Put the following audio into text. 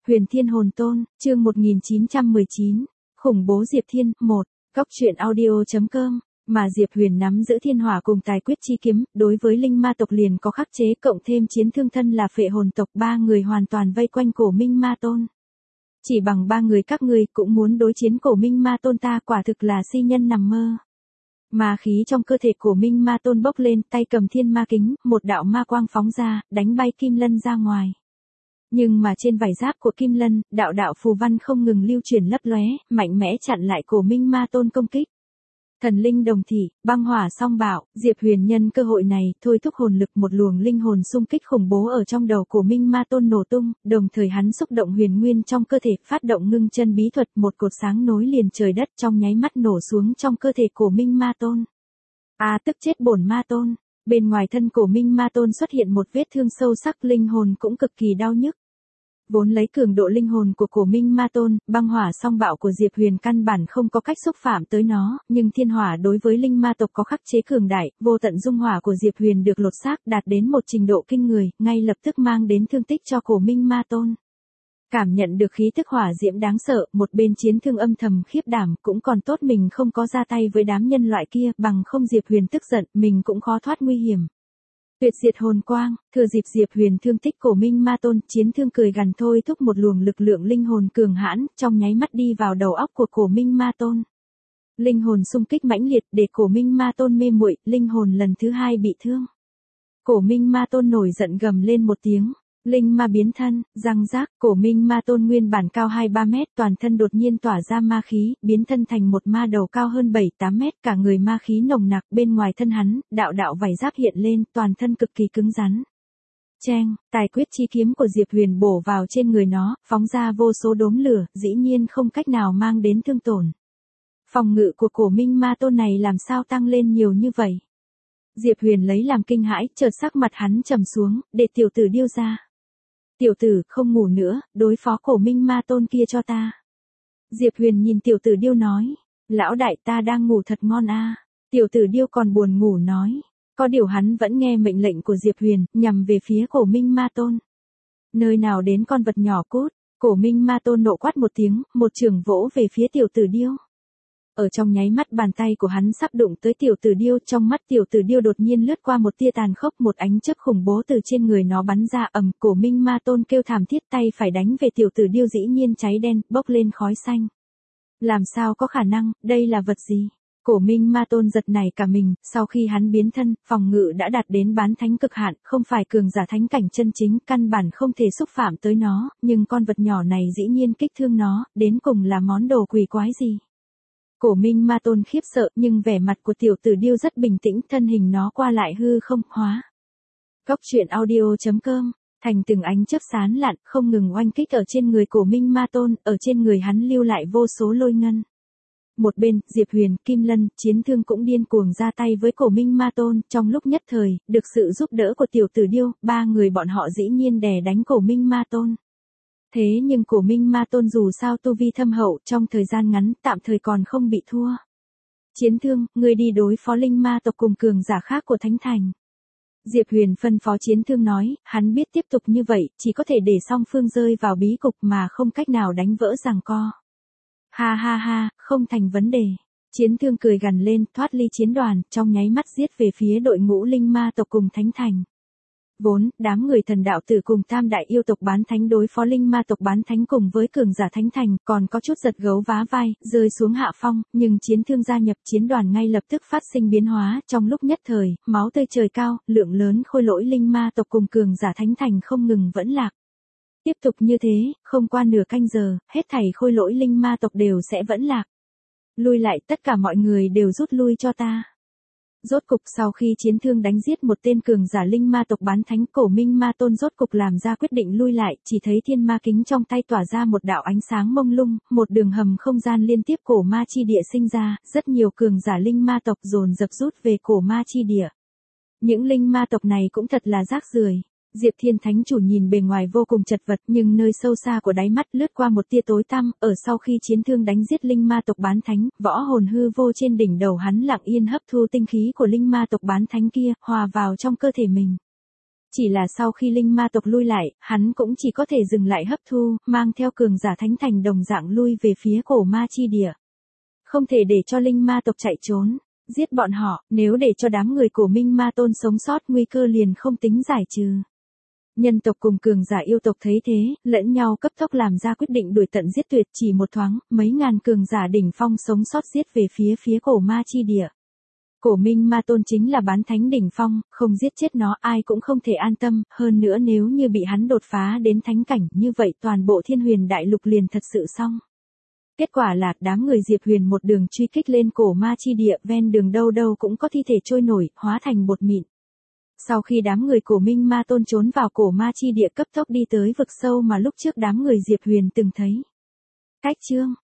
Huyền Thiên Hồn Tôn, chương 1919, khủng bố Diệp Thiên, 1, góc truyện audio.com, mà Diệp Huyền nắm giữ thiên hỏa cùng tài quyết chi kiếm, đối với linh ma tộc liền có khắc chế cộng thêm chiến thương thân là phệ hồn tộc, ba người hoàn toàn vây quanh Cổ Minh Ma Tôn. Chỉ bằng ba người các ngươi cũng muốn đối chiến Cổ Minh Ma Tôn ta, quả thực là si nhân nằm mơ. Ma khí trong cơ thể Cổ Minh Ma Tôn bốc lên, tay cầm thiên ma kính, một đạo ma quang phóng ra, đánh bay Kim Lân ra ngoài. Nhưng mà trên vảy giáp của Kim Lân, đạo đạo phù văn không ngừng lưu chuyển lấp lóe, mạnh mẽ chặn lại Cổ Minh Ma Tôn công kích. Thần linh đồng thị, băng hỏa song bạo, Diệp Huyền nhân cơ hội này, thôi thúc hồn lực, một luồng linh hồn xung kích khủng bố ở trong đầu Cổ Minh Ma Tôn nổ tung, đồng thời hắn xúc động huyền nguyên trong cơ thể, phát động ngưng chân bí thuật, một cột sáng nối liền trời đất trong nháy mắt nổ xuống trong cơ thể Cổ Minh Ma Tôn. Tức chết bổn Ma Tôn. Bên ngoài thân Cổ Minh Ma Tôn xuất hiện một vết thương sâu sắc, linh hồn cũng cực kỳ đau nhức. Vốn lấy cường độ linh hồn của Cổ Minh Ma Tôn, băng hỏa song bạo của Diệp Huyền căn bản không có cách xúc phạm tới nó, nhưng thiên hỏa đối với linh ma tộc có khắc chế cường đại, vô tận dung hỏa của Diệp Huyền được lột xác đạt đến một trình độ kinh người, ngay lập tức mang đến thương tích cho Cổ Minh Ma Tôn. Cảm nhận được khí tức hỏa diễm đáng sợ, một bên chiến thương âm thầm khiếp đảm, cũng còn tốt mình không có ra tay với đám nhân loại kia, bằng không Diệp Huyền tức giận, mình cũng khó thoát nguy hiểm. Tuyệt diệt hồn quang, thừa dịp Diệp Huyền thương tích Cổ Minh Ma Tôn, chiến thương cười gằn thôi thúc một luồng lực lượng linh hồn cường hãn, trong nháy mắt đi vào đầu óc của Cổ Minh Ma Tôn. Linh hồn xung kích mãnh liệt để Cổ Minh Ma Tôn mê muội, linh hồn lần thứ hai bị thương. Cổ Minh Ma Tôn nổi giận gầm lên một tiếng. Linh ma biến thân, răng rác, Cổ Minh Ma Tôn nguyên bản cao 2-3 mét, toàn thân đột nhiên tỏa ra ma khí, biến thân thành một ma đầu cao hơn 7-8 mét, cả người ma khí nồng nặc, bên ngoài thân hắn, đạo đạo vảy giáp hiện lên, toàn thân cực kỳ cứng rắn. Cheng, tài quyết chi kiếm của Diệp Huyền bổ vào trên người nó, phóng ra vô số đốm lửa, dĩ nhiên không cách nào mang đến thương tổn. Phòng ngự của Cổ Minh Ma Tôn này làm sao tăng lên nhiều như vậy? Diệp Huyền lấy làm kinh hãi, chợt sắc mặt hắn trầm xuống, để tiểu tử điêu ra. Tiểu tử, không ngủ nữa, đối phó Cổ Minh Ma Tôn kia cho ta. Diệp Huyền nhìn tiểu tử điêu nói. Lão đại, ta đang ngủ thật ngon a. Tiểu tử điêu còn buồn ngủ nói. Có điều hắn vẫn nghe mệnh lệnh của Diệp Huyền, nhằm về phía Cổ Minh Ma Tôn. Nơi nào đến con vật nhỏ cút. Cổ Minh Ma Tôn nộ quát một tiếng, một chưởng vỗ về phía tiểu tử điêu. Ở trong nháy mắt bàn tay của hắn sắp đụng tới tiểu tử điêu, trong mắt tiểu tử điêu đột nhiên lướt qua một tia tàn khốc, một ánh chớp khủng bố từ trên người nó bắn ra, ầm, Cổ Minh Ma Tôn kêu thảm thiết, tay phải đánh về tiểu tử điêu dĩ nhiên cháy đen, bốc lên khói xanh. Làm sao có khả năng, đây là vật gì? Cổ Minh Ma Tôn giật nảy cả mình, sau khi hắn biến thân, phòng ngự đã đạt đến bán thánh cực hạn, không phải cường giả thánh cảnh chân chính, căn bản không thể xúc phạm tới nó, nhưng con vật nhỏ này dĩ nhiên kích thương nó, đến cùng là món đồ quỷ quái gì? Cổ Minh Ma Tôn khiếp sợ, nhưng vẻ mặt của tiểu tử điêu rất bình tĩnh, thân hình nó qua lại hư không hóa. Góc truyện audio.com, thành từng ánh chớp sáng lạn, không ngừng oanh kích ở trên người Cổ Minh Ma Tôn, ở trên người hắn lưu lại vô số lôi ngân. Một bên, Diệp Huyền, Kim Lân, chiến thương cũng điên cuồng ra tay với Cổ Minh Ma Tôn, trong lúc nhất thời, được sự giúp đỡ của tiểu tử điêu, ba người bọn họ dĩ nhiên đè đánh Cổ Minh Ma Tôn. Thế nhưng Cổ Minh Ma Tôn dù sao tu vi thâm hậu, trong thời gian ngắn, tạm thời còn không bị thua. Chiến thương, ngươi đi đối phó linh ma tộc cùng cường giả khác của Thánh Thành. Diệp Huyền phân phó chiến thương nói, hắn biết tiếp tục như vậy, chỉ có thể để song phương rơi vào bí cục mà không cách nào đánh vỡ giằng co. Ha ha ha, không thành vấn đề. Chiến thương cười gằn lên, thoát ly chiến đoàn, trong nháy mắt giết về phía đội ngũ linh ma tộc cùng Thánh Thành. Vốn, đám người thần đạo tử cùng tam đại yêu tộc bán thánh đối phó linh ma tộc bán thánh cùng với cường giả Thánh Thành, còn có chút giật gấu vá vai, rơi xuống hạ phong, nhưng chiến thương gia nhập chiến đoàn ngay lập tức phát sinh biến hóa, trong lúc nhất thời, máu tươi trời cao, lượng lớn khôi lỗi linh ma tộc cùng cường giả Thánh Thành không ngừng vẫn lạc. Tiếp tục như thế, không qua nửa canh giờ, hết thảy khôi lỗi linh ma tộc đều sẽ vẫn lạc. Lui lại, tất cả mọi người đều rút lui cho ta. Rốt cục sau khi chiến thương đánh giết một tên cường giả linh ma tộc bán thánh, Cổ Minh Ma Tôn rốt cục làm ra quyết định lui lại, chỉ thấy thiên ma kính trong tay tỏa ra một đạo ánh sáng mông lung, một đường hầm không gian liên tiếp cổ ma chi địa sinh ra, rất nhiều cường giả linh ma tộc dồn dập rút về cổ ma chi địa. Những linh ma tộc này cũng thật là rác rưởi. Diệp Thiên Thánh Chủ nhìn bề ngoài vô cùng chật vật, nhưng nơi sâu xa của đáy mắt lướt qua một tia tối tăm, ở sau khi chiến thương đánh giết linh ma tộc bán thánh, võ hồn hư vô trên đỉnh đầu hắn lặng yên hấp thu tinh khí của linh ma tộc bán thánh kia, hòa vào trong cơ thể mình. Chỉ là sau khi linh ma tộc lui lại, hắn cũng chỉ có thể dừng lại hấp thu, mang theo cường giả thánh thành đồng dạng lui về phía cổ ma chi địa. Không thể để cho linh ma tộc chạy trốn, giết bọn họ, nếu để cho đám người của Minh Ma Tôn sống sót nguy cơ liền không tính giải trừ. Nhân tộc cùng cường giả yêu tộc thấy thế, lẫn nhau cấp tốc làm ra quyết định đuổi tận giết tuyệt, chỉ một thoáng, mấy ngàn cường giả đỉnh phong sống sót giết về phía cổ ma chi địa. Cổ Minh Ma Tôn chính là bán thánh đỉnh phong, không giết chết nó ai cũng không thể an tâm, hơn nữa nếu như bị hắn đột phá đến thánh cảnh, như vậy toàn bộ Thiên Huyền Đại Lục liền thật sự xong. Kết quả là đám người Diệp Huyền một đường truy kích lên cổ ma chi địa, ven đường đâu đâu cũng có thi thể trôi nổi, hóa thành bột mịn. Sau khi đám người cổ Minh Ma Tôn trốn vào cổ ma chi địa cấp tốc đi tới vực sâu mà lúc trước đám người Diệp Huyền từng thấy. Cách chương